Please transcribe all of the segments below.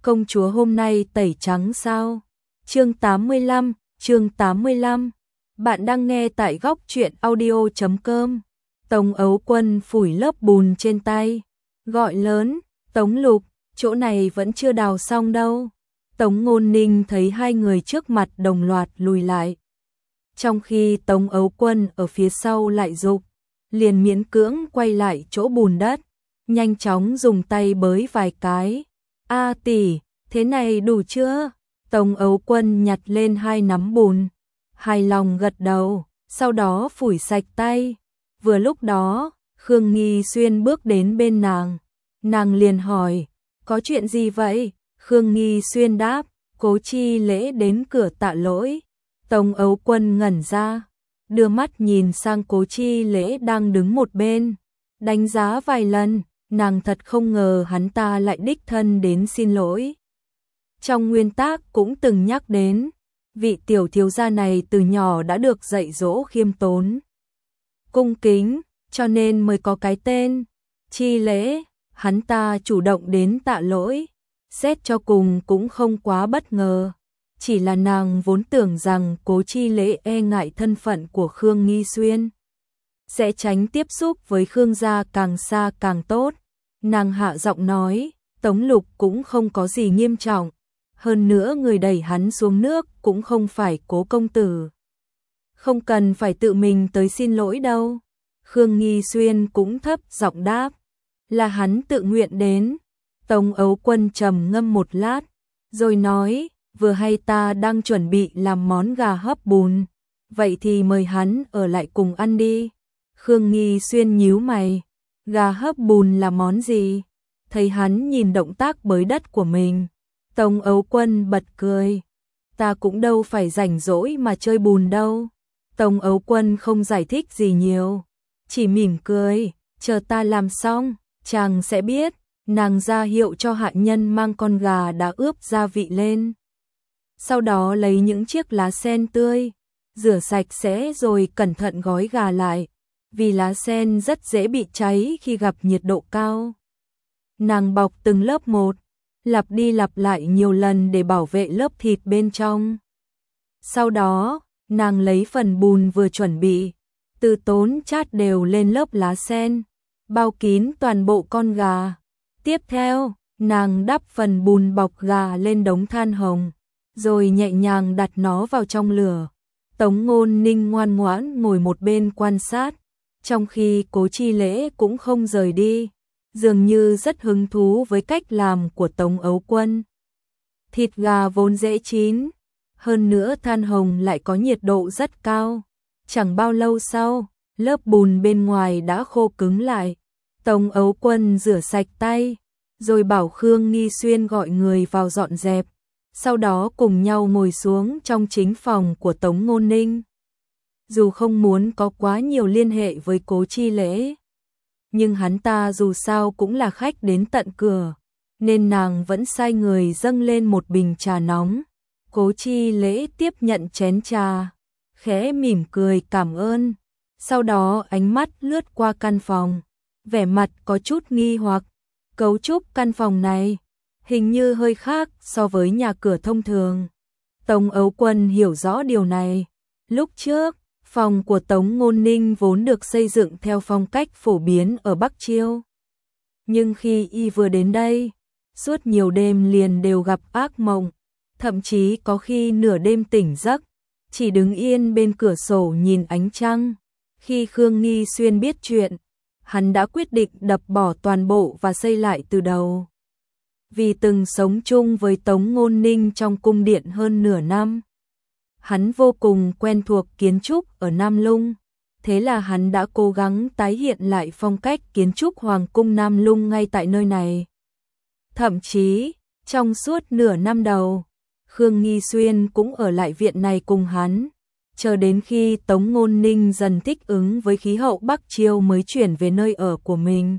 công chúa hôm nay tẩy trắng sao? Chương 85. Bạn đang nghe tại góc truyện audio.com. Tống Ấu Quân phủi lớp bùn trên tay, gọi lớn, Tống Lục, chỗ này vẫn chưa đào xong đâu. Tống Ngôn Ninh thấy hai người trước mặt đồng loạt lùi lại. Trong khi Tống Ấu Quân ở phía sau lại giục, liền miễn cưỡng quay lại chỗ bùn đất, nhanh chóng dùng tay bới vài cái. A tỷ, thế này đủ chưa? Tống Ấu Quân nhặt lên hai nắm bùn, hài lòng gật đầu, sau đó phủi sạch tay. Vừa lúc đó, Khương Nghi Xuyên bước đến bên nàng liền hỏi, có chuyện gì vậy? Khương Nghi Xuyên đáp, Cố Chi Lễ đến cửa tạ lỗi. Tống Ấu Quân ngẩn ra, đưa mắt nhìn sang Cố Chi Lễ đang đứng một bên, đánh giá vài lần, nàng thật không ngờ hắn ta lại đích thân đến xin lỗi. Trong nguyên tác cũng từng nhắc đến, vị tiểu thiếu gia này từ nhỏ đã được dạy dỗ khiêm tốn, cung kính, cho nên mới có cái tên Chi Lễ. Hắn ta chủ động đến tạ lỗi, xét cho cùng cũng không quá bất ngờ. Chỉ là nàng vốn tưởng rằng Cố Chi Lễ e ngại thân phận của Khương Nghi Xuyên, sẽ tránh tiếp xúc với Khương gia càng xa càng tốt. Nàng hạ giọng nói, Tống Lục cũng không có gì nghiêm trọng. Hơn nữa người đẩy hắn xuống nước cũng không phải Cố công tử. Không cần phải tự mình tới xin lỗi đâu. Khương Nghi Xuyên cũng thấp giọng đáp, là hắn tự nguyện đến. Tống Ấu Quân trầm ngâm một lát, rồi nói, vừa hay ta đang chuẩn bị làm món gà hấp bùn, vậy thì mời hắn ở lại cùng ăn đi. Khương Nghi Xuyên nhíu mày, gà hấp bùn là món gì? Thấy hắn nhìn động tác bới đất của mình, Tống Ấu Quân bật cười, ta cũng đâu phải rảnh rỗi mà chơi bùn đâu. Tống Ấu Quân không giải thích gì nhiều, chỉ mỉm cười, chờ ta làm xong, chàng sẽ biết. Nàng ra hiệu cho hạ nhân mang con gà đã ướp gia vị lên. Sau đó lấy những chiếc lá sen tươi, rửa sạch sẽ rồi cẩn thận gói gà lại, vì lá sen rất dễ bị cháy khi gặp nhiệt độ cao. Nàng bọc từng lớp một, lặp đi lặp lại nhiều lần để bảo vệ lớp thịt bên trong. Sau đó, nàng lấy phần bùn vừa chuẩn bị, từ tốn chát đều lên lớp lá sen, bao kín toàn bộ con gà. Tiếp theo, nàng đắp phần bùn bọc gà lên đống than hồng, rồi nhẹ nhàng đặt nó vào trong lửa. Tống Ngôn Ninh ngoan ngoãn ngồi một bên quan sát, trong khi Cố Chi Lễ cũng không rời đi, dường như rất hứng thú với cách làm của Tống Ấu Quân. Thịt gà vốn dễ chín, hơn nữa than hồng lại có nhiệt độ rất cao. Chẳng bao lâu sau, lớp bùn bên ngoài đã khô cứng lại. Tống Ấu Quân rửa sạch tay, rồi bảo Khương Nghi Xuyên gọi người vào dọn dẹp, sau đó cùng nhau ngồi xuống trong chính phòng của Tống Ngôn Ninh. Dù không muốn có quá nhiều liên hệ với Cố Chi Lễ, nhưng hắn ta dù sao cũng là khách đến tận cửa, nên nàng vẫn sai người dâng lên một bình trà nóng. Cố Chi Lễ tiếp nhận chén trà, khẽ mỉm cười cảm ơn, sau đó ánh mắt lướt qua căn phòng, vẻ mặt có chút nghi hoặc. Cấu trúc căn phòng này hình như hơi khác so với nhà cửa thông thường. Tống Ấu Quân hiểu rõ điều này. Lúc trước, phòng của Tống Ngôn Ninh vốn được xây dựng theo phong cách phổ biến ở Bắc Chiêu. Nhưng khi y vừa đến đây, suốt nhiều đêm liền đều gặp ác mộng, thậm chí có khi nửa đêm tỉnh giấc, chỉ đứng yên bên cửa sổ nhìn ánh trăng. Khi Khương Nghi Xuyên biết chuyện, hắn đã quyết định đập bỏ toàn bộ và xây lại từ đầu. Vì từng sống chung với Tống Ngôn Ninh trong cung điện hơn nửa năm, hắn vô cùng quen thuộc kiến trúc ở Nam Lung, thế là hắn đã cố gắng tái hiện lại phong cách kiến trúc Hoàng cung Nam Lung ngay tại nơi này. Thậm chí, trong suốt nửa năm đầu, Khương Nghi Xuyên cũng ở lại viện này cùng hắn, chờ đến khi Tống Ngôn Ninh dần thích ứng với khí hậu Bắc Chiêu mới chuyển về nơi ở của mình.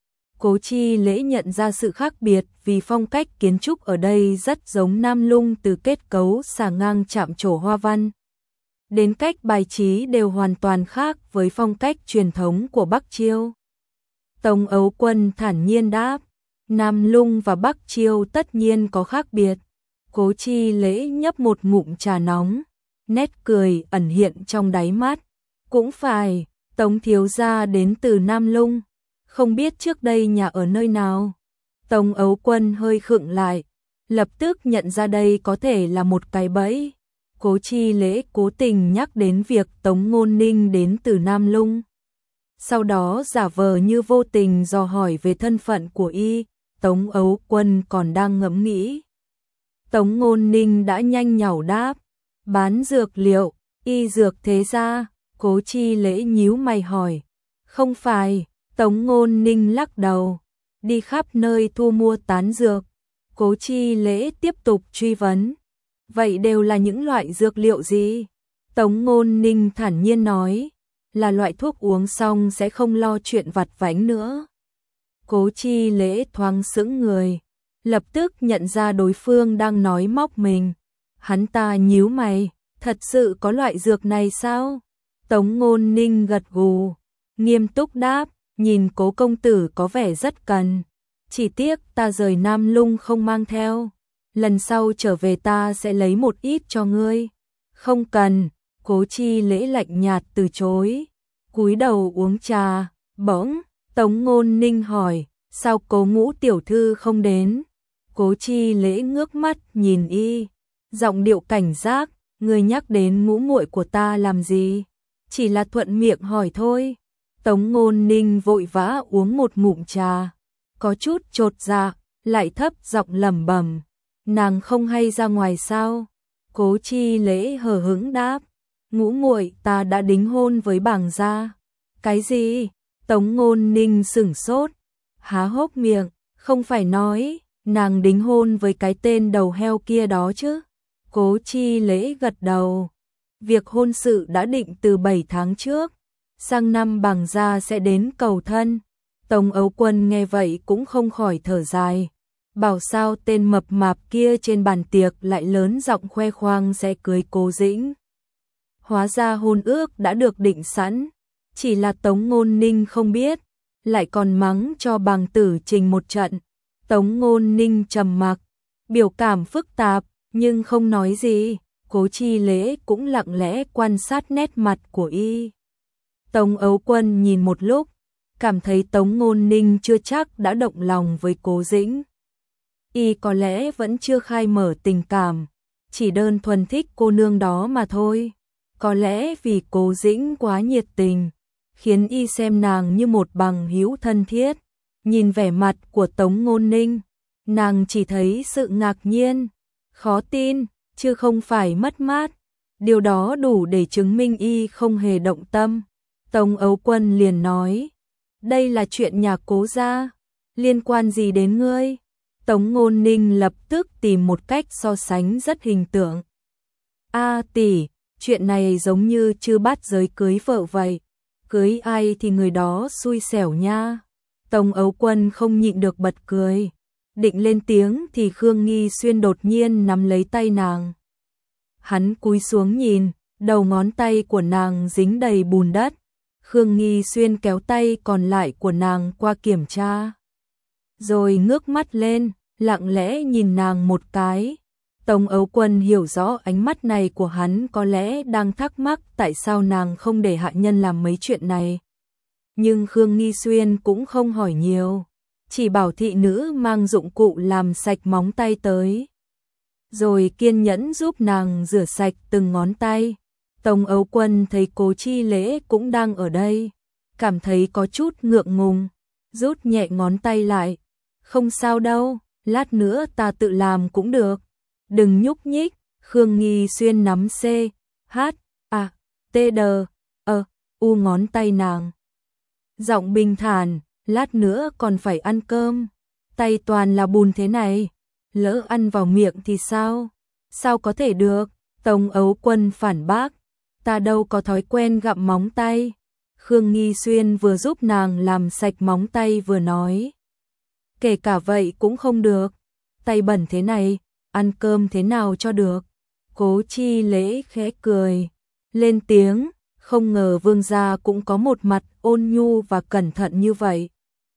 Cố Chi Lễ nhận ra sự khác biệt vì phong cách kiến trúc ở đây rất giống Nam Lung, từ kết cấu xà ngang chạm trổ hoa văn đến cách bài trí đều hoàn toàn khác với phong cách truyền thống của Bắc Chiêu. Tống Ấu Quân thản nhiên đáp, Nam Lung và Bắc Chiêu tất nhiên có khác biệt. Cố Chi Lễ nhấp một ngụm trà nóng, nét cười ẩn hiện trong đáy mắt. Cũng phải, Tống thiếu gia đến từ Nam Lung, không biết trước đây nhà ở nơi nào. Tống Ấu Quân hơi khựng lại, lập tức nhận ra đây có thể là một cái bẫy. Cố Chi Lễ cố tình nhắc đến việc Tống Ngôn Ninh đến từ Nam Lung. Sau đó giả vờ như vô tình dò hỏi về thân phận của y. Tống Ấu Quân còn đang ngẫm nghĩ. Tống Ngôn Ninh đã nhanh nhảu đáp, bán dược liệu, y dược thế gia. Cố Chi Lễ nhíu mày hỏi, không phải. Tống Ngôn Ninh lắc đầu, đi khắp nơi thu mua tán dược. Cố Chi Lễ tiếp tục truy vấn, vậy đều là những loại dược liệu gì? Tống Ngôn Ninh thản nhiên nói, là loại thuốc uống xong sẽ không lo chuyện vặt vãnh nữa. Cố Chi Lễ thoáng sững người, lập tức nhận ra đối phương đang nói móc mình. Hắn ta nhíu mày, thật sự có loại dược này sao? Tống Ngôn Ninh gật gù, nghiêm túc đáp, nhìn Cố công tử có vẻ rất cần. Chỉ tiếc ta rời Nam Lung không mang theo. Lần sau trở về ta sẽ lấy một ít cho ngươi. Không cần, Cố Chi Lễ lạnh nhạt từ chối. Cúi đầu uống trà, bỗng Tống Ngôn Ninh hỏi, sao Cố Ngũ tiểu thư không đến? Cố Chi Lễ ngước mắt nhìn y, giọng điệu cảnh giác, ngươi nhắc đến ngũ muội của ta làm gì? Chỉ là thuận miệng hỏi thôi. Tống Ngôn Ninh vội vã uống một ngụm trà, có chút chột dạ, lại thấp giọng lẩm bẩm, nàng không hay ra ngoài sao? Cố Chi Lễ hờ hững đáp, ngũ muội ta đã đính hôn với bảng gia. Cái gì? Tống Ngôn Ninh sửng sốt, há hốc miệng, không phải nói nàng đính hôn với cái tên đầu heo kia đó chứ? Cố Chi Lễ gật đầu, việc hôn sự đã định từ 7 tháng trước, sang năm bảng gia sẽ đến cầu thân. Tống Ấu Quân nghe vậy cũng không khỏi thở dài, bảo sao tên mập mạp kia trên bàn tiệc lại lớn giọng khoe khoang sẽ cưới Cố Dĩnh. Hóa ra hôn ước đã được định sẵn, chỉ là Tống Ngôn Ninh không biết, lại còn mắng cho bàng tử Trình một trận. Tống Ngôn Ninh trầm mặc, biểu cảm phức tạp, nhưng không nói gì. Cố Chi Lễ cũng lặng lẽ quan sát nét mặt của y. Tống Ấu Quân nhìn một lúc, cảm thấy Tống Ngôn Ninh chưa chắc đã động lòng với Cố Dĩnh. Y có lẽ vẫn chưa khai mở tình cảm, chỉ đơn thuần thích cô nương đó mà thôi. Có lẽ vì Cố Dĩnh quá nhiệt tình, khiến y xem nàng như một bằng hữu thân thiết. Nhìn vẻ mặt của Tống Ngôn Ninh, nàng chỉ thấy sự ngạc nhiên, khó tin, chứ không phải mất mát. Điều đó đủ để chứng minh y không hề động tâm. Tống Ấu Quân liền nói, đây là chuyện nhà Cố gia, liên quan gì đến ngươi? Tống Ngôn Ninh lập tức tìm một cách so sánh rất hình tượng. A tỷ, chuyện này giống như Chư Bát Giới cưới vợ vậy, cưới ai thì người đó xui xẻo nha. Tống Ấu Quân không nhịn được bật cười, định lên tiếng thì Khương Nghi Xuyên đột nhiên nắm lấy tay nàng. Hắn cúi xuống nhìn, đầu ngón tay của nàng dính đầy bùn đất. Khương Nghi Xuyên kéo tay còn lại của nàng qua kiểm tra, rồi ngước mắt lên, lặng lẽ nhìn nàng một cái. Tống Ấu Quân hiểu rõ ánh mắt này của hắn có lẽ đang thắc mắc tại sao nàng không để hạ nhân làm mấy chuyện này. Nhưng Khương Nghi Xuyên cũng không hỏi nhiều, chỉ bảo thị nữ mang dụng cụ làm sạch móng tay tới, rồi kiên nhẫn giúp nàng rửa sạch từng ngón tay. Tống Ấu Quân thấy Cố Chi Lễ cũng đang ở đây, cảm thấy có chút ngượng ngùng, rút nhẹ ngón tay lại. Không sao đâu, lát nữa ta tự làm cũng được. Đừng nhúc nhích. Khương Nghi Xuyên nắm C, H, A, T, D, E, U ngón tay nàng. Giọng bình thản, lát nữa còn phải ăn cơm. Tay toàn là bùn thế này, lỡ ăn vào miệng thì sao? Sao có thể được? Tống Ấu Quân phản bác, ta đâu có thói quen gặm móng tay. Khương Nghi Xuyên vừa giúp nàng làm sạch móng tay vừa nói, kể cả vậy cũng không được, tay bẩn thế này, ăn cơm thế nào cho được? Cố Chi Lễ khẽ cười, lên tiếng, không ngờ vương gia cũng có một mặt ôn nhu và cẩn thận như vậy.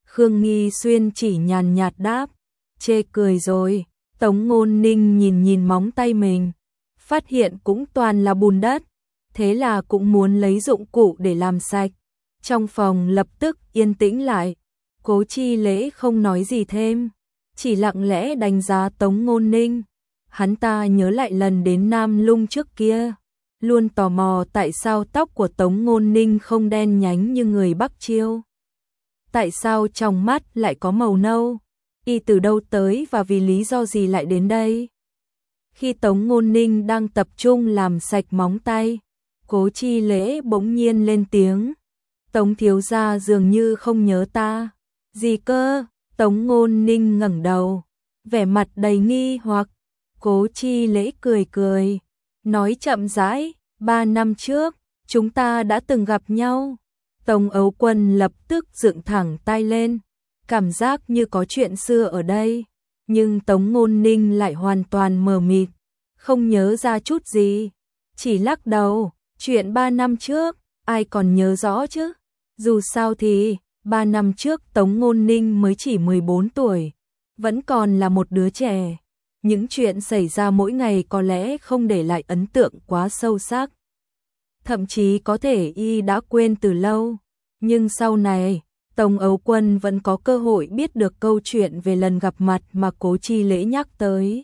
Khương Nghi Xuyên chỉ nhàn nhạt đáp, chê cười rồi. Tống Ngôn Ninh nhìn nhìn móng tay mình, phát hiện cũng toàn là bùn đất, thế là cũng muốn lấy dụng cụ để làm sạch. Trong phòng lập tức yên tĩnh lại, Cố Chi Lễ không nói gì thêm, chỉ lặng lẽ đánh giá Tống Ngôn Ninh. Hắn ta nhớ lại lần đến Nam Lung trước kia, luôn tò mò tại sao tóc của Tống Ngôn Ninh không đen nhánh như người Bắc Chiêu. Tại sao trong mắt lại có màu nâu? Y từ đâu tới và vì lý do gì lại đến đây? Khi Tống Ngôn Ninh đang tập trung làm sạch móng tay, Cố Chi Lễ bỗng nhiên lên tiếng. Tống thiếu gia dường như không nhớ ta. Gì cơ? Tống Ngôn Ninh ngẩng đầu, vẻ mặt đầy nghi hoặc. Cố Chi Lễ cười cười, nói chậm rãi, 3 năm trước, chúng ta đã từng gặp nhau. Tống Ấu Quân lập tức dựng thẳng tay lên, cảm giác như có chuyện xưa ở đây, nhưng Tống Ngôn Ninh lại hoàn toàn mờ mịt, không nhớ ra chút gì, chỉ lắc đầu, chuyện 3 năm trước, ai còn nhớ rõ chứ? Dù sao thì, 3 năm trước Tống Ngôn Ninh mới chỉ 14 tuổi, vẫn còn là một đứa trẻ. Những chuyện xảy ra mỗi ngày có lẽ không để lại ấn tượng quá sâu sắc. Thậm chí có thể y đã quên từ lâu. Nhưng sau này, Tống Ấu Quân vẫn có cơ hội biết được câu chuyện về lần gặp mặt mà Cố Chi Lễ nhắc tới.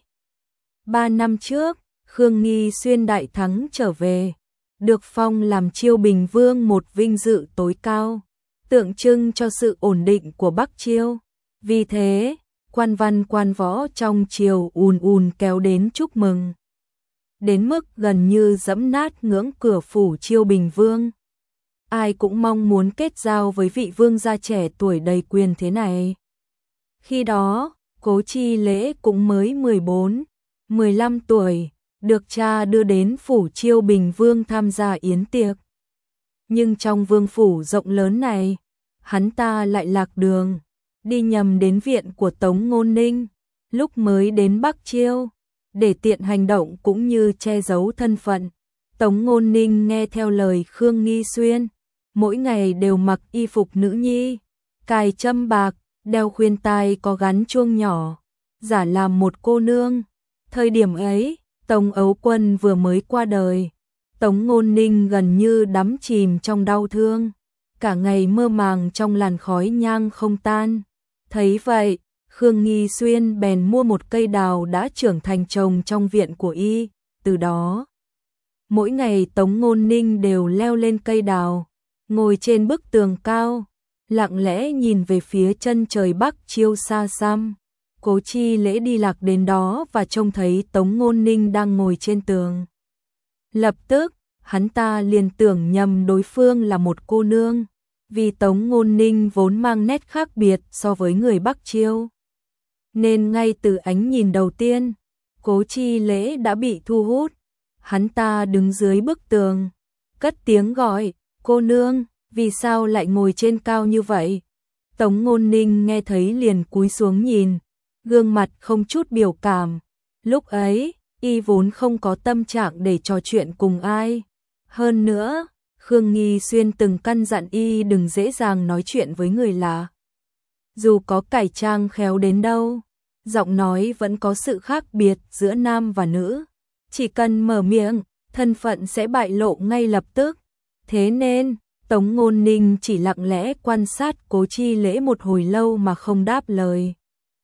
3 năm trước, Khương Nghi Xuyên đại thắng trở về, được phong làm Chiêu Bình Vương, một vinh dự tối cao, tượng trưng cho sự ổn định của Bắc Chiêu. Vì thế, quan văn quan võ trong triều ùn ùn kéo đến chúc mừng, đến mức gần như giẫm nát ngưỡng cửa phủ Chiêu Bình Vương. Ai cũng mong muốn kết giao với vị vương gia trẻ tuổi đầy quyền thế này. Khi đó, Cố Chi Lễ cũng mới 14, 15 tuổi, được cha đưa đến phủ Chiêu Bình Vương tham gia yến tiệc. Nhưng trong vương phủ rộng lớn này, hắn ta lại lạc đường, đi nhầm đến viện của Tống Ngôn Ninh, lúc mới đến Bắc Chiêu, để tiện hành động cũng như che giấu thân phận. Tống Ngôn Ninh nghe theo lời Khương Nghi Xuyên, mỗi ngày đều mặc y phục nữ nhi, cài châm bạc, đeo khuyên tai có gắn chuông nhỏ, giả làm một cô nương. Thời điểm ấy, Tống Ấu Quân vừa mới qua đời, Tống Ngôn Ninh gần như đắm chìm trong đau thương, cả ngày mơ màng trong làn khói nhang không tan. Thấy vậy, Khương Nghi Xuyên bèn mua một cây đào đã trưởng thành trồng trong viện của y. Từ đó, mỗi ngày Tống Ngôn Ninh đều leo lên cây đào, ngồi trên bức tường cao, lặng lẽ nhìn về phía chân trời Bắc Chiêu xa xăm. Cố Chi Lễ đi lạc đến đó và trông thấy Tống Ngôn Ninh đang ngồi trên tường. Lập tức, hắn ta liền tưởng nhầm đối phương là một cô nương, vì Tống Ngôn Ninh vốn mang nét khác biệt so với người Bắc Chiêu. Nên ngay từ ánh nhìn đầu tiên, Cố Chi Lễ đã bị thu hút. Hắn ta đứng dưới bức tường, cất tiếng gọi, cô nương, vì sao lại ngồi trên cao như vậy? Tống Ngôn Ninh nghe thấy liền cúi xuống nhìn, gương mặt không chút biểu cảm. Lúc ấy, y vốn không có tâm trạng để trò chuyện cùng ai. Hơn nữa, Khương Nghi Xuyên từng căn dặn y đừng dễ dàng nói chuyện với người lạ. Dù có cải trang khéo đến đâu, giọng nói vẫn có sự khác biệt giữa nam và nữ. Chỉ cần mở miệng, thân phận sẽ bại lộ ngay lập tức. Thế nên, Tống Ngôn Ninh chỉ lặng lẽ quan sát Cố Chi Lễ một hồi lâu mà không đáp lời.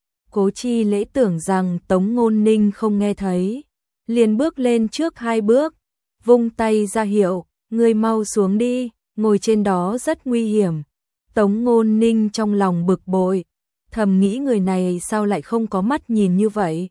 Cố Chi Lễ tưởng rằng Tống Ngôn Ninh không nghe thấy, liền bước lên trước 2 bước, vung tay ra hiệu, ngươi mau xuống đi, ngồi trên đó rất nguy hiểm. Tống Ngôn Ninh trong lòng bực bội, thầm nghĩ người này sao lại không có mắt nhìn như vậy.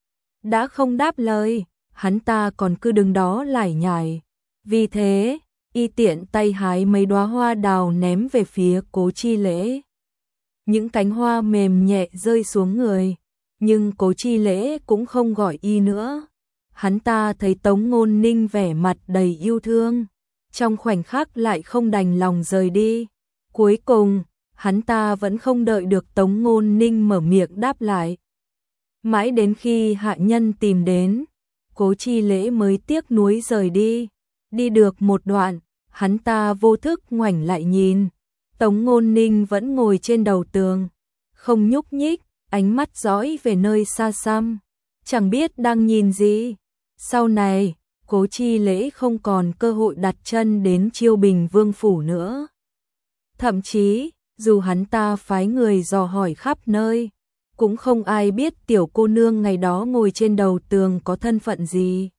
Đã không đáp lời, hắn ta còn cứ đứng đó lải nhải. Vì thế, y tiện tay hái mấy đóa hoa đào ném về phía Cố Chi Lễ. Những cánh hoa mềm nhẹ rơi xuống người, nhưng Cố Chi Lễ cũng không gọi y nữa. Hắn ta thấy Tống Ngôn Ninh vẻ mặt đầy yêu thương, trong khoảnh khắc lại không đành lòng rời đi. Cuối cùng, hắn ta vẫn không đợi được Tống Ngôn Ninh mở miệng đáp lại. Mãi đến khi hạ nhân tìm đến, Cố Chi Lễ mới tiếc nuối rời đi. Đi được một đoạn, hắn ta vô thức ngoảnh lại nhìn, Tống Ngôn Ninh vẫn ngồi trên đầu tường, không nhúc nhích, ánh mắt dõi về nơi xa xăm, chẳng biết đang nhìn gì. Sau này, Cố Chi Lễ không còn cơ hội đặt chân đến Chiêu Bình Vương phủ nữa. Thậm chí, dù hắn ta phái người dò hỏi khắp nơi, cũng không ai biết tiểu cô nương ngày đó ngồi trên đầu tường có thân phận gì.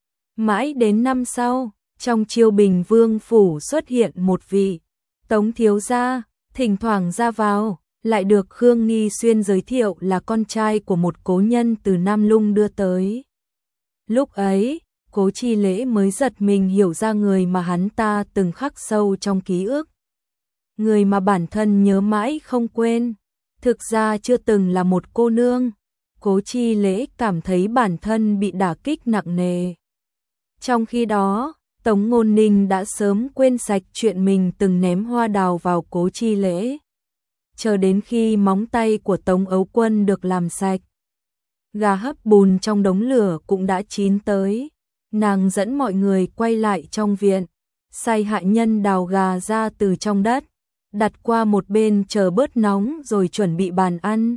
Mãi đến năm sau, trong Chiêu Bình Vương phủ xuất hiện một vị Tống thiếu gia, thỉnh thoảng ra vào, lại được Khương Nghi Xuyên giới thiệu là con trai của một cố nhân từ Nam Lung đưa tới. Lúc ấy, Cố Chi Lễ mới giật mình hiểu ra người mà hắn ta từng khắc sâu trong ký ức. Người mà bản thân nhớ mãi không quên, thực ra chưa từng là một cô nương. Cố Chi Lễ cảm thấy bản thân bị đả kích nặng nề. Trong khi đó, Tống Ngôn Ninh đã sớm quên sạch chuyện mình từng ném hoa đào vào Cố Chi Lễ. Chờ đến khi móng tay của Tống Ấu Quân được làm sạch, gà hấp bùn trong đống lửa cũng đã chín tới. Nàng dẫn mọi người quay lại trong viện, sai hạ nhân đào gà ra từ trong đất, đặt qua một bên chờ bớt nóng rồi chuẩn bị bàn ăn.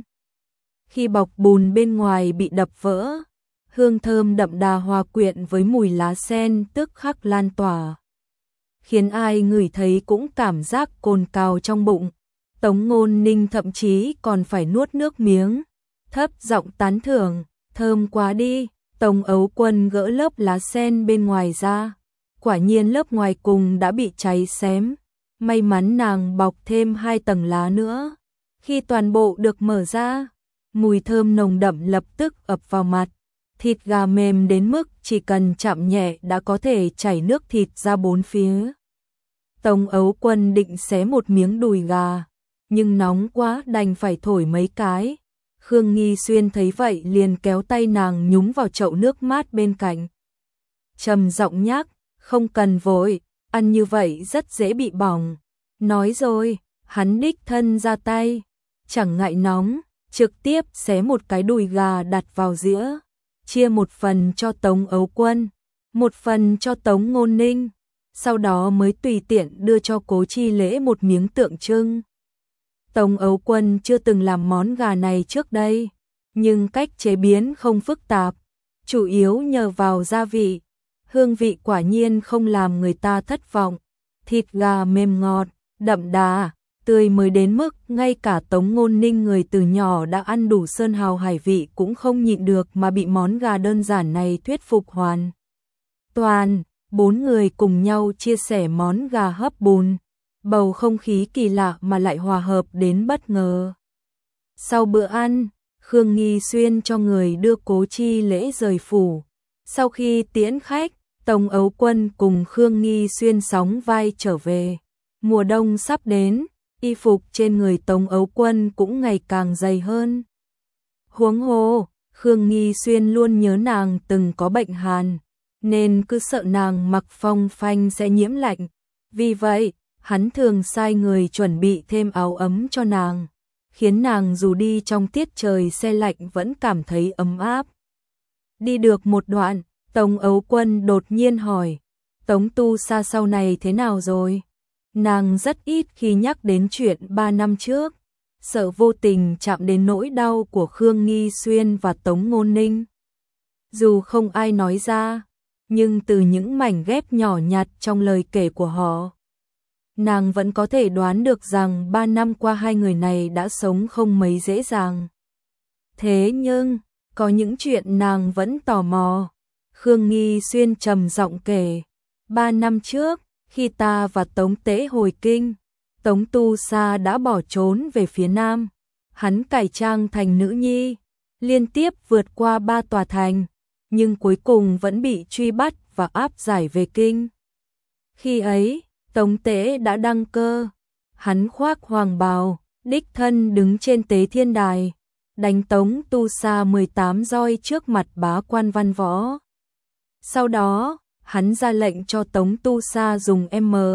Khi bọc bùn bên ngoài bị đập vỡ, hương thơm đậm đà hòa quyện với mùi lá sen tức khắc lan tỏa, khiến ai ngửi thấy cũng cảm giác cồn cào trong bụng. Tống Ngôn Ninh thậm chí còn phải nuốt nước miếng, thấp giọng tán thưởng, thơm quá đi. Tống Ấu Quân gỡ lớp lá sen bên ngoài ra, quả nhiên lớp ngoài cùng đã bị cháy xém. May mắn nàng bọc thêm 2 tầng lá nữa. Khi toàn bộ được mở ra, mùi thơm nồng đậm lập tức ập vào mặt. Thịt gà mềm đến mức chỉ cần chạm nhẹ đã có thể chảy nước thịt ra bốn phía. Tống Ấu Quân định xé một miếng đùi gà, nhưng nóng quá đành phải thổi mấy cái. Khương Nghi Xuyên thấy vậy liền kéo tay nàng nhúng vào chậu nước mát bên cạnh. Trầm giọng nhắc, không cần vội, ăn như vậy rất dễ bị bỏng. Nói rồi, hắn đích thân ra tay, chẳng ngại nóng, trực tiếp xé một cái đùi gà đặt vào dĩa, chia một phần cho Tống Ấu Quân, một phần cho Tống Ngôn Ninh, sau đó mới tùy tiện đưa cho Cố Chi Lễ một miếng tượng trưng. Tống Ấu Quân chưa từng làm món gà này trước đây, nhưng cách chế biến không phức tạp, chủ yếu nhờ vào gia vị. Hương vị quả nhiên không làm người ta thất vọng. Thịt gà mềm ngọt, đậm đà, tươi mới đến mức ngay cả Tống Ngôn Ninh người từ nhỏ đã ăn đủ sơn hào hải vị cũng không nhịn được mà bị món gà đơn giản này thuyết phục hoàn toàn. 4 người cùng nhau chia sẻ món gà hấp bùn. Bầu không khí kỳ lạ mà lại hòa hợp đến bất ngờ. Sau bữa ăn, Khương Nghi Xuyên cho người đưa Cố Chi Lễ rời phủ. Sau khi tiễn khách, Tống Ấu Quân cùng Khương Nghi Xuyên sóng vai trở về. Mùa đông sắp đến, y phục trên người Tống Ấu Quân cũng ngày càng dày hơn. Huống hồ, Khương Nghi Xuyên luôn nhớ nàng từng có bệnh hàn, nên cứ sợ nàng mặc phong phanh sẽ nhiễm lạnh. Vì vậy, hắn thường sai người chuẩn bị thêm áo ấm cho nàng, khiến nàng dù đi trong tiết trời se lạnh vẫn cảm thấy ấm áp. Đi được một đoạn, Tống Ấu Quân đột nhiên hỏi, Tống Tu Sa sau này thế nào rồi? Nàng rất ít khi nhắc đến chuyện 3 năm trước, sợ vô tình chạm đến nỗi đau của Khương Nghi Xuyên và Tống Ngôn Ninh. Dù không ai nói ra, nhưng từ những mảnh ghép nhỏ nhặt trong lời kể của họ, nàng vẫn có thể đoán được rằng 3 năm qua hai người này đã sống không mấy dễ dàng. Thế nhưng, có những chuyện nàng vẫn tò mò. Khương Nghi Xuyên trầm giọng kể, 3 năm trước, khi ta và Tống Tế hồi kinh, Tống Tu Sa đã bỏ trốn về phía Nam. Hắn cải trang thành nữ nhi, liên tiếp vượt qua 3 tòa thành, nhưng cuối cùng vẫn bị truy bắt và áp giải về kinh. Khi ấy, Tống Tế đã đăng cơ, hắn khoác hoàng bào, đích thân đứng trên Tế Thiên Đài, đánh Tống Tu Sa 18 roi trước mặt bá quan văn võ. Sau đó, hắn ra lệnh cho Tống Tu Sa dùng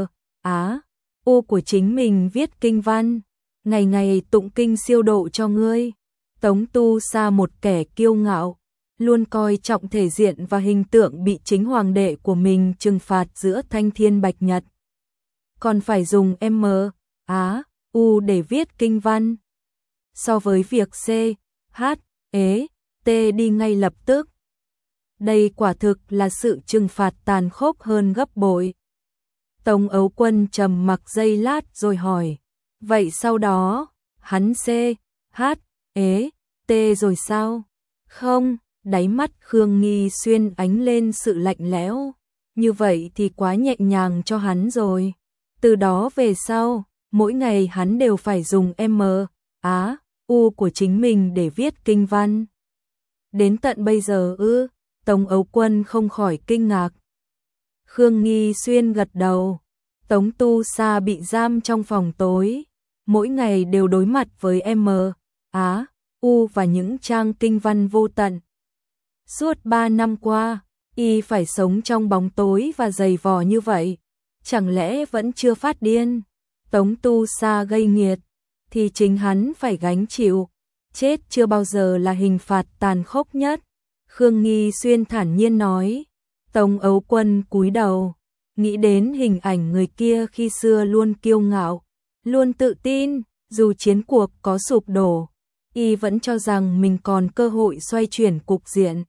U của chính mình viết kinh văn, ngày ngày tụng kinh siêu độ cho ngươi. Tống Tu Sa một kẻ kiêu ngạo, luôn coi trọng thể diện và hình tượng bị chính hoàng đệ của mình trừng phạt giữa thanh thiên bạch nhật, còn phải dùng Á, U để viết kinh văn. So với việc C, H, ế, T đi ngay lập tức. Đây quả thực là sự trừng phạt tàn khốc hơn gấp bội. Tống Ấu Quân trầm mặc giây lát rồi hỏi, vậy sau đó, hắn C, H, ế, T rồi sao? Không, đáy mắt Khương Nghi Xuyên ánh lên sự lạnh lẽo. Như vậy thì quá nhẹ nhàng cho hắn rồi. Từ đó về sau, mỗi ngày hắn đều phải dùng M, Á, U của chính mình để viết kinh văn. Đến tận bây giờ ư? Tống Ấu Quân không khỏi kinh ngạc. Khương Nghi Xuyên gật đầu. Tống Tu Sa bị giam trong phòng tối, mỗi ngày đều đối mặt với M, Á, U và những trang kinh văn vô tận. Suốt 3 năm qua, y phải sống trong bóng tối và dày vò như vậy, chẳng lẽ vẫn chưa phát điên? Tống Tu Sa gây nghiệt, thì chính hắn phải gánh chịu. Chết chưa bao giờ là hình phạt tàn khốc nhất. Khương Nghi Xuyên thản nhiên nói. Tống Ấu Quân cúi đầu, nghĩ đến hình ảnh người kia khi xưa luôn kiêu ngạo, luôn tự tin, dù chiến cuộc có sụp đổ, y vẫn cho rằng mình còn cơ hội xoay chuyển cục diện.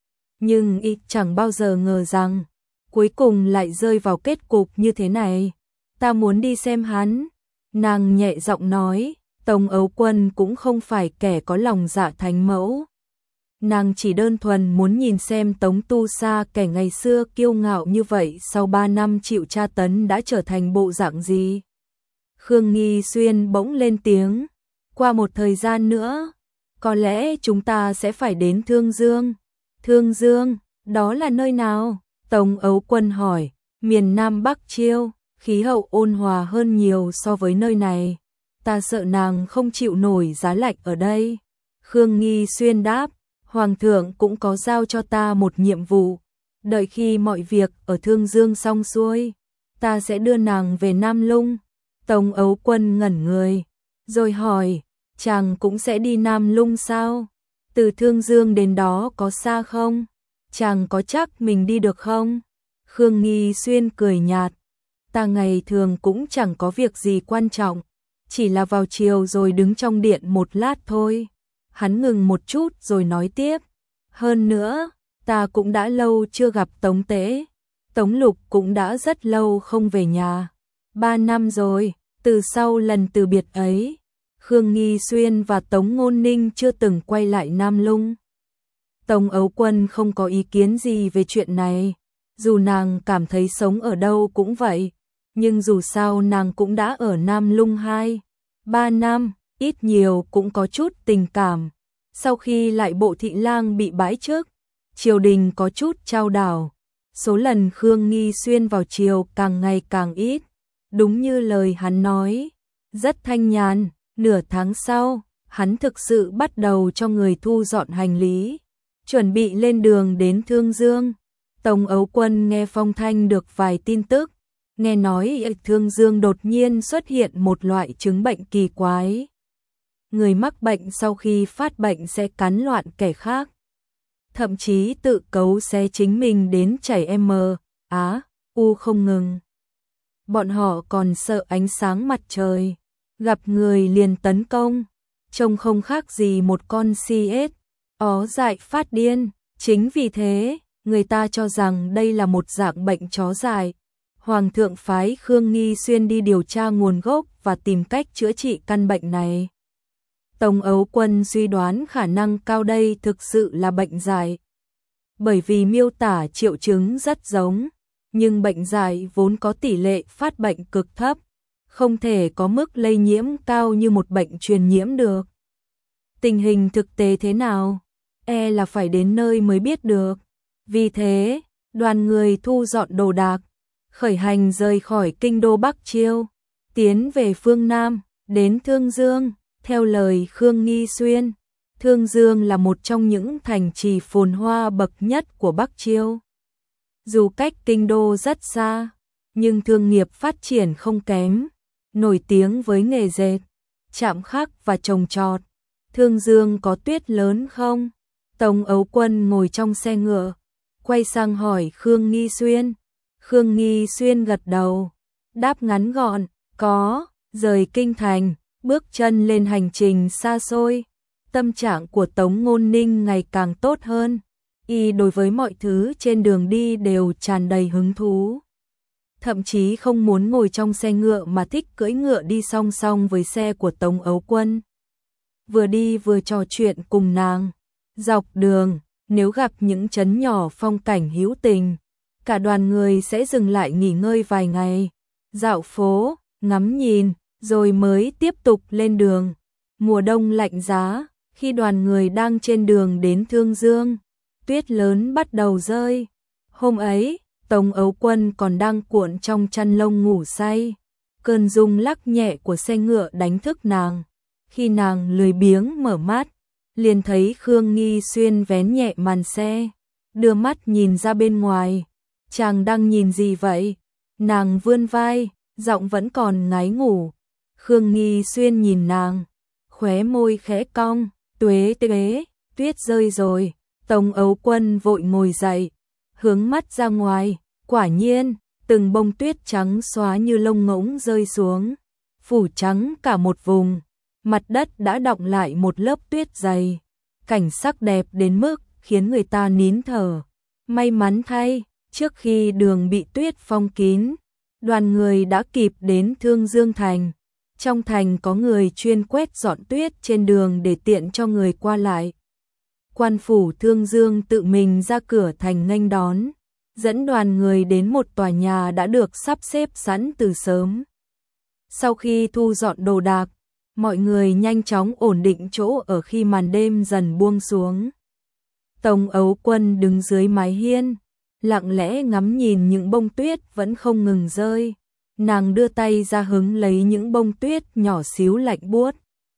Nhưng y chẳng bao giờ ngờ rằng, cuối cùng lại rơi vào kết cục như thế này. Ta muốn đi xem hắn. Nàng nhẹ giọng nói, Tống Ấu Quân cũng không phải kẻ có lòng dạ thánh mẫu. Nàng chỉ đơn thuần muốn nhìn xem Tống Tu Sa kẻ ngày xưa kiêu ngạo như vậy sau 3 năm chịu tra tấn đã trở thành bộ dạng gì. Khương Nghi Xuyên bỗng lên tiếng, qua một thời gian nữa, có lẽ chúng ta sẽ phải đến Thương Dương. Thương Dương, đó là nơi nào? Tống Ấu Quân hỏi. Miền Nam Bắc Chiêu, khí hậu ôn hòa hơn nhiều so với nơi này. Ta sợ nàng không chịu nổi giá lạnh ở đây. Khương Nghi Xuyên đáp, Hoàng thượng cũng có giao cho ta một nhiệm vụ. Đợi khi mọi việc ở Thương Dương xong xuôi, ta sẽ đưa nàng về Nam Lung. Tống Ấu Quân ngẩn người, rồi hỏi, chàng cũng sẽ đi Nam Lung sao? Từ Thương Dương đến đó có xa không? Chàng có chắc mình đi được không? Khương Nghi Xuyên cười nhạt, ta ngày thường cũng chẳng có việc gì quan trọng, chỉ là vào chiều rồi đứng trong điện một lát thôi. Hắn ngừng một chút rồi nói tiếp, hơn nữa, ta cũng đã lâu chưa gặp Tống Tế, Tống Lục cũng đã rất lâu không về nhà. 3 năm rồi, từ sau lần từ biệt ấy, Khương Nghi Xuyên và Tống Ngôn Ninh chưa từng quay lại Nam Lung. Tống Ấu Quân không có ý kiến gì về chuyện này, dù nàng cảm thấy sống ở đâu cũng vậy, nhưng dù sao nàng cũng đã ở Nam Lung 2-3 năm, ít nhiều cũng có chút tình cảm. Sau khi lại bộ thị lang bị bãi chức, triều đình có chút chao đảo, số lần Khương Nghi Xuyên vào triều càng ngày càng ít. Đúng như lời hắn nói, rất thanh nhàn. Nửa tháng sau, hắn thực sự bắt đầu cho người thu dọn hành lý, chuẩn bị lên đường đến Thương Dương. Tống Ấu Quân nghe phong thanh được vài tin tức, nghe nói ở Thương Dương đột nhiên xuất hiện một loại chứng bệnh kỳ quái. Người mắc bệnh sau khi phát bệnh sẽ cắn loạn kẻ khác, thậm chí tự cấu xé chính mình đến chảy M, Á, U không ngừng. Bọn họ còn sợ ánh sáng mặt trời, gặp người liền tấn công, trông không khác gì một con CS, ó dại phát điên. Chính vì thế, người ta cho rằng đây là một dạng bệnh chó dại. Hoàng thượng phái Khương Nghi Xuyên đi điều tra nguồn gốc và tìm cách chữa trị căn bệnh này. Tống Ấu Quân suy đoán khả năng cao đây thực sự là bệnh dại. Bởi vì miêu tả triệu chứng rất giống, nhưng bệnh dại vốn có tỷ lệ phát bệnh cực thấp, không thể có mức lây nhiễm cao như một bệnh truyền nhiễm được. Tình hình thực tế thế nào? E là phải đến nơi mới biết được. Vì thế, đoàn người thu dọn đồ đạc, khởi hành rời khỏi kinh đô Bắc Chiêu, tiến về phương Nam, đến Thương Dương. Theo lời Khương Nghi Xuyên, Thương Dương là một trong những thành trì phồn hoa bậc nhất của Bắc Chiêu. Dù cách kinh đô rất xa, nhưng thương nghiệp phát triển không kém, nổi tiếng với nghề dệt, chạm khắc và trồng trọt. Thương Dương có tuyết lớn không? Tống Ấu Quân ngồi trong xe ngựa, quay sang hỏi Khương Nghi Xuyên. Khương Nghi Xuyên gật đầu, đáp ngắn gọn, có, rời kinh thành, bước chân lên hành trình xa xôi. Tâm trạng của Tống Ngôn Ninh ngày càng tốt hơn, y đối với mọi thứ trên đường đi đều tràn đầy hứng thú. Thậm chí không muốn ngồi trong xe ngựa mà thích cưỡi ngựa đi song song với xe của Tống Ấu Quân. Vừa đi vừa trò chuyện cùng nàng. Dọc đường, nếu gặp những trấn nhỏ phong cảnh hữu tình, cả đoàn người sẽ dừng lại nghỉ ngơi vài ngày, dạo phố, ngắm nhìn, rồi mới tiếp tục lên đường. Mùa đông lạnh giá, khi đoàn người đang trên đường đến Thương Dương, tuyết lớn bắt đầu rơi. Hôm ấy, Tống Ấu Quân còn đang cuộn trong chăn lông ngủ say. Cơn rung lắc nhẹ của xe ngựa đánh thức nàng. Khi nàng lười biếng mở mắt, liền thấy Khương Nghi Xuyên vén nhẹ màn xe, đưa mắt nhìn ra bên ngoài. Chàng đang nhìn gì vậy? Nàng vươn vai, giọng vẫn còn ngái ngủ. Khương Nghi Xuyên nhìn nàng, khóe môi khẽ cong, tuế tuế, tuyết rơi rồi. Tống Ấu Quân vội ngồi dậy, hướng mắt ra ngoài, quả nhiên, từng bông tuyết trắng xóa như lông ngỗng rơi xuống, phủ trắng cả một vùng. Mặt đất đã đọng lại một lớp tuyết dày, cảnh sắc đẹp đến mức khiến người ta nín thở. May mắn thay, trước khi đường bị tuyết phong kín, đoàn người đã kịp đến Thương Dương Thành. Trong thành có người chuyên quét dọn tuyết trên đường để tiện cho người qua lại. Quan phủ Thương Dương tự mình ra cửa thành nghênh đón, dẫn đoàn người đến một tòa nhà đã được sắp xếp sẵn từ sớm. Sau khi thu dọn đồ đạc, mọi người nhanh chóng ổn định chỗ ở khi màn đêm dần buông xuống. Tống Ấu Quân đứng dưới mái hiên, lặng lẽ ngắm nhìn những bông tuyết vẫn không ngừng rơi. Nàng đưa tay ra hứng lấy những bông tuyết nhỏ xíu lạnh buốt.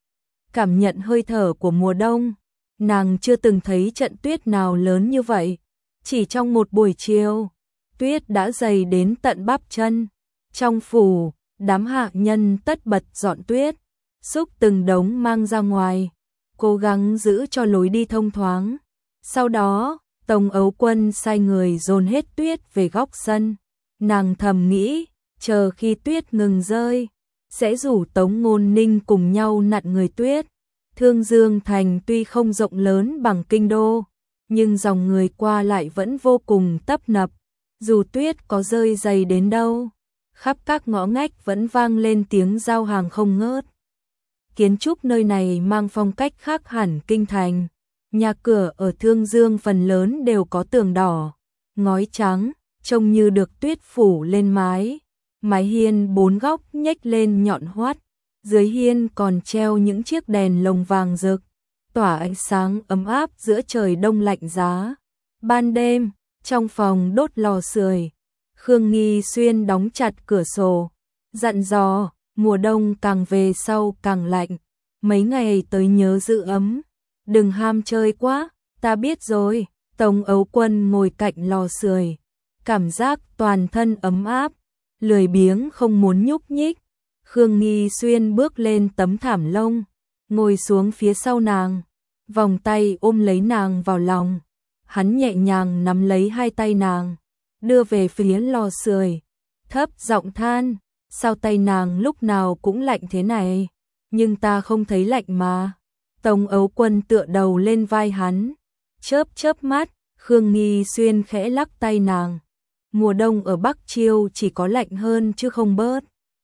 Cảm nhận hơi thở của mùa đông, nàng chưa từng thấy trận tuyết nào lớn như vậy. Chỉ trong một buổi chiều, tuyết đã dày đến tận bắp chân. Trong phủ, đám hạ nhân tất bật dọn tuyết, xúc từng đống mang ra ngoài, cố gắng giữ cho lối đi thông thoáng. Sau đó, Tống Ấu Quân sai người dồn hết tuyết về góc sân. Nàng thầm nghĩ, chờ khi tuyết ngừng rơi, sẽ rủ Tống Ngôn Ninh cùng nhau nặn người tuyết. Thương Dương Thành tuy không rộng lớn bằng kinh đô, nhưng dòng người qua lại vẫn vô cùng tấp nập. Dù tuyết có rơi dày đến đâu, khắp các ngõ ngách vẫn vang lên tiếng giao hàng không ngớt. Kiến trúc nơi này mang phong cách khác hẳn kinh thành. Nhà cửa ở Thương Dương phần lớn đều có tường đỏ, ngói trắng, trông như được tuyết phủ lên mái. Mái hiên bốn góc nhếch lên nhọn hoắt, dưới hiên còn treo những chiếc đèn lồng vàng rực, tỏa ánh sáng ấm áp giữa trời đông lạnh giá. Ban đêm, trong phòng đốt lò sưởi, Khương Nghi Xuyên đóng chặt cửa sổ, dặn dò, mùa đông càng về sau càng lạnh, mấy ngày tới nhớ giữ ấm, đừng ham chơi quá. Ta biết rồi. Tống Ấu Quân ngồi cạnh lò sưởi, cảm giác toàn thân ấm áp, lười biếng không muốn nhúc nhích. Khương Nghi Xuyên bước lên tấm thảm lông, ngồi xuống phía sau nàng, vòng tay ôm lấy nàng vào lòng. Hắn nhẹ nhàng nắm lấy hai tay nàng, đưa về phía lò sưởi, thấp giọng than, sao tay nàng lúc nào cũng lạnh thế này, nhưng ta không thấy lạnh mà. Tống Ấu Quân tựa đầu lên vai hắn, chớp chớp mắt. Khương Nghi Xuyên khẽ lắc tay nàng. Mùa đông ở Bắc Chiêu chỉ có lạnh hơn chứ không bớt.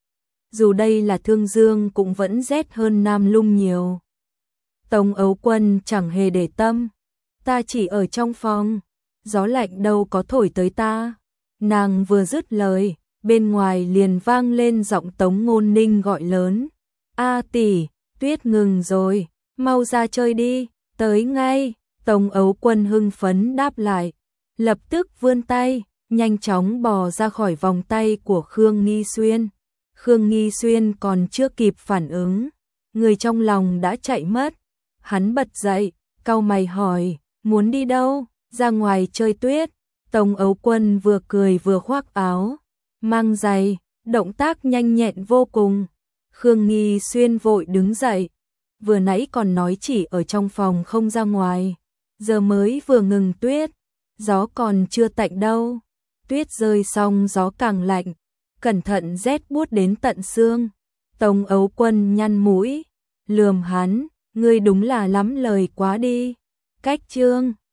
Dù đây là Thương Dương cũng vẫn rét hơn Nam Lung nhiều. Tống Ấu Quân chẳng hề để tâm. Ta chỉ ở trong phòng, gió lạnh đâu có thổi tới ta. Nàng vừa dứt lời, bên ngoài liền vang lên giọng Tống Ngôn Ninh gọi lớn. A tỷ, tuyết ngừng rồi, mau ra chơi đi, tới ngay. Tống Ấu Quân hưng phấn đáp lại, lập tức vươn tay, nhanh chóng bò ra khỏi vòng tay của Khương Nghi Xuyên. Khương Nghi Xuyên còn chưa kịp phản ứng, người trong lòng đã chạy mất. Hắn bật dậy, cau mày hỏi, muốn đi đâu? Ra ngoài chơi tuyết. Tống Ấu Quân vừa cười vừa khoác áo, mang giày, động tác nhanh nhẹn vô cùng. Khương Nghi Xuyên vội đứng dậy, vừa nãy còn nói chỉ ở trong phòng không ra ngoài, giờ mới vừa ngừng tuyết, gió còn chưa tạnh đâu. Tuyết rơi xong gió càng lạnh, cẩn thận rét buốt đến tận xương. Tống Ấu Quân nhăn mũi, lườm hắn, ngươi đúng là lắm lời quá đi. Cách Trương